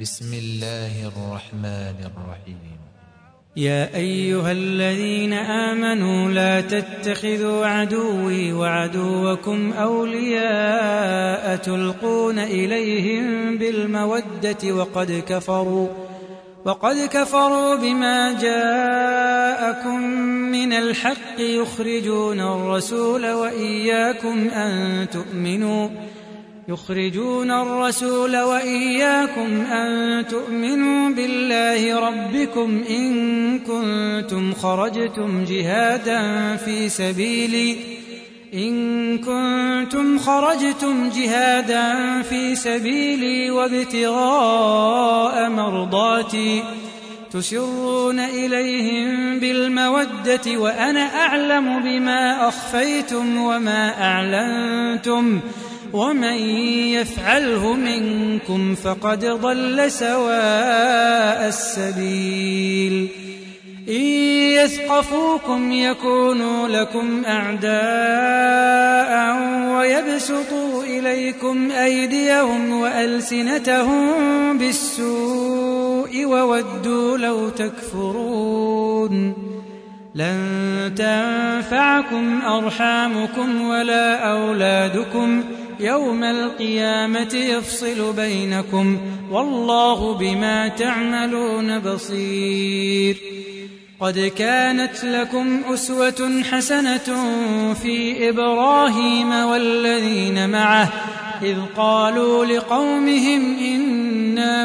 بسم الله الرحمن الرحيم. يا أيها الذين آمنوا لا تتخذوا عدوي وعدوكم أولياء تلقون إليهم بالمودة وقد كفروا بما جاءكم من الحق يخرجون الرسول وإياكم أن تؤمنوا بالله ربكم إن كنتم خرجتم جهادا في سبيلي وابتغاء مرضاتي تسرون إليهم بالمودة وأنا أعلم بما أخفيتم وما أعلنتم ومن يفعله منكم فقد ضل سواء السبيل. إن يثقفوكم يكونوا لكم أعداء ويبسطوا إليكم أيديهم وألسنتهم بالسوء وودوا لو تكفرون. لن تنفعكم أرحامكم ولا أولادكم يوم القيامة يفصل بينكم والله بما تعملون بصير. قد كانت لكم أسوة حسنة في إبراهيم والذين معه إذ قالوا لقومهم إنا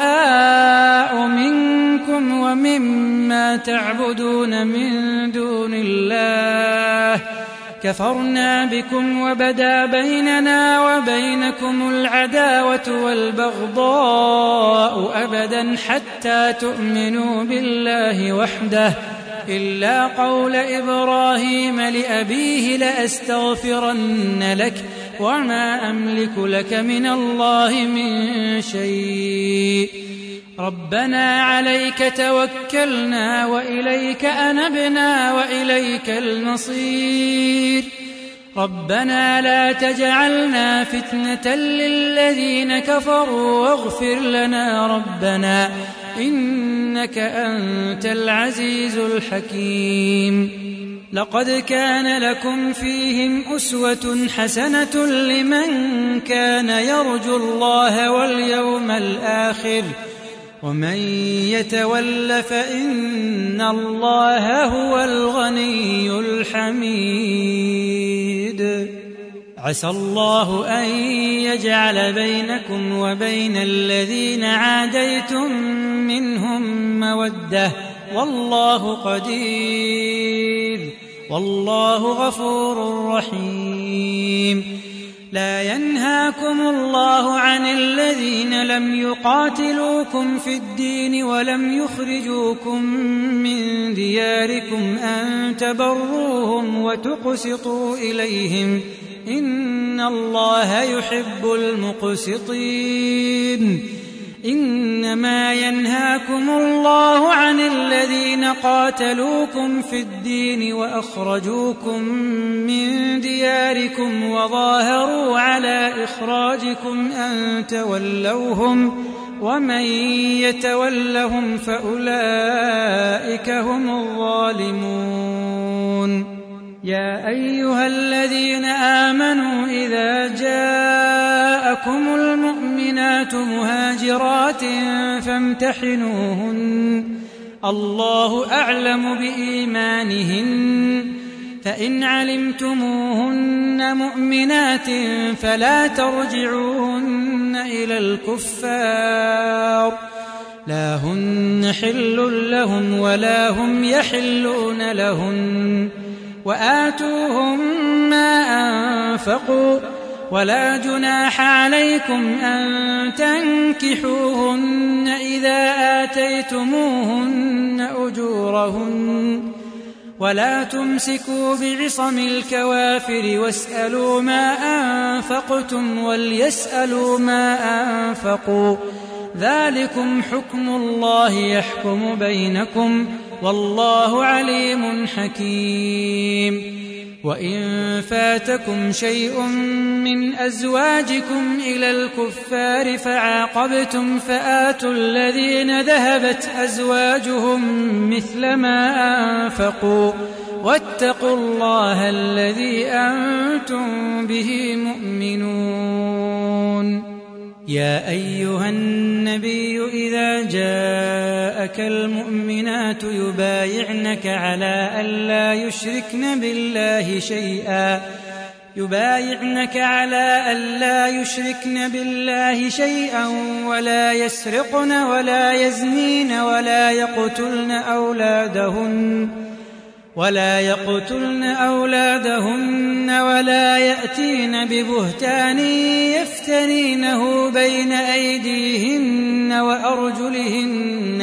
براء منكم ومما تعبدون من دون الله كفرنا بكم وبدا بيننا وبينكم العداوة والبغضاء أبدا حتى تؤمنوا بالله وحده إلا قول إبراهيم لأبيه لأستغفرن لك وما أملك لك من الله من شيء ربنا عليك توكلنا وإليك أنبنا وإليك المصير. ربنا لا تجعلنا فتنة للذين كفروا واغفر لنا ربنا إنك أنت العزيز الحكيم. لقد كان لكم فيهم أسوة حسنة لمن كان يرجو الله واليوم الآخر ومن يتول فإن الله هو الغني الحميد. عسى الله أن يجعل بينكم وبين الذين عاديتم منهم مودة والله قدير والله غفور رحيم. لا ينهاكم الله عن الذين لم يقاتلوكم في الدين ولم يخرجوكم من دياركم أن تبروهم وتقسطوا إليهم إن الله يحب المقسطين. إنما ينهاكم الله عن الذين قاتلوكم في الدين وأخرجوكم من دياركم وظاهروا على إخراجكم أن تولوهم ومن يتولهم فأولئك هم الظالمون. يا أيها الذين آمنوا إذا جاءكم المؤمنات مهاجرات فامتحنوهن الله أعلم بإيمانهن فإن علمتموهن مؤمنات فلا ترجعوهن إلى الكفار لا هن حل لهم ولا هم يحلون لهن وآتوهم ما أنفقوا ولا جناح عليكم أن تنكحوهن إذا آتيتموهن أجورهن ولا تمسكوا بعصم الكوافر واسألوا ما أنفقتم وليسألوا ما أنفقوا ذلكم حكم الله يحكم بينكم والله عليم حكيم. وإن فاتكم شيء من أزواجكم إلى الكفار فعاقبتم فآتوا الذين ذهبت أزواجهم مثل ما أنفقوا واتقوا الله الذي أنتم به مؤمنون. يا أيها النبي إذا جاءك المؤمنات يبايعنك على ألا يشركن بالله شيئا ولا يسرقن ولا يزنين ولا يقتلن أولادهن ولا يأتين ببهتان يفترينه بين أيديهن وأرجلهن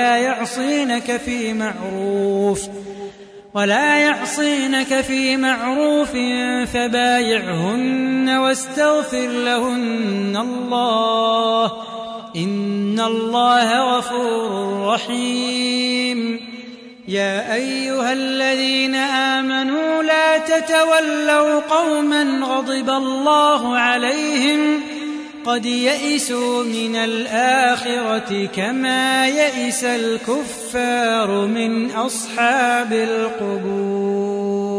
ولا يعصينك في معروف فبايعهن واستغفر لهن الله إن الله غفور رحيم. يا أيها الذين آمنوا لا تتولوا قوما غضب الله عليهم قد يئسوا من الآخرة كما يئس الكفار من أصحاب القبور.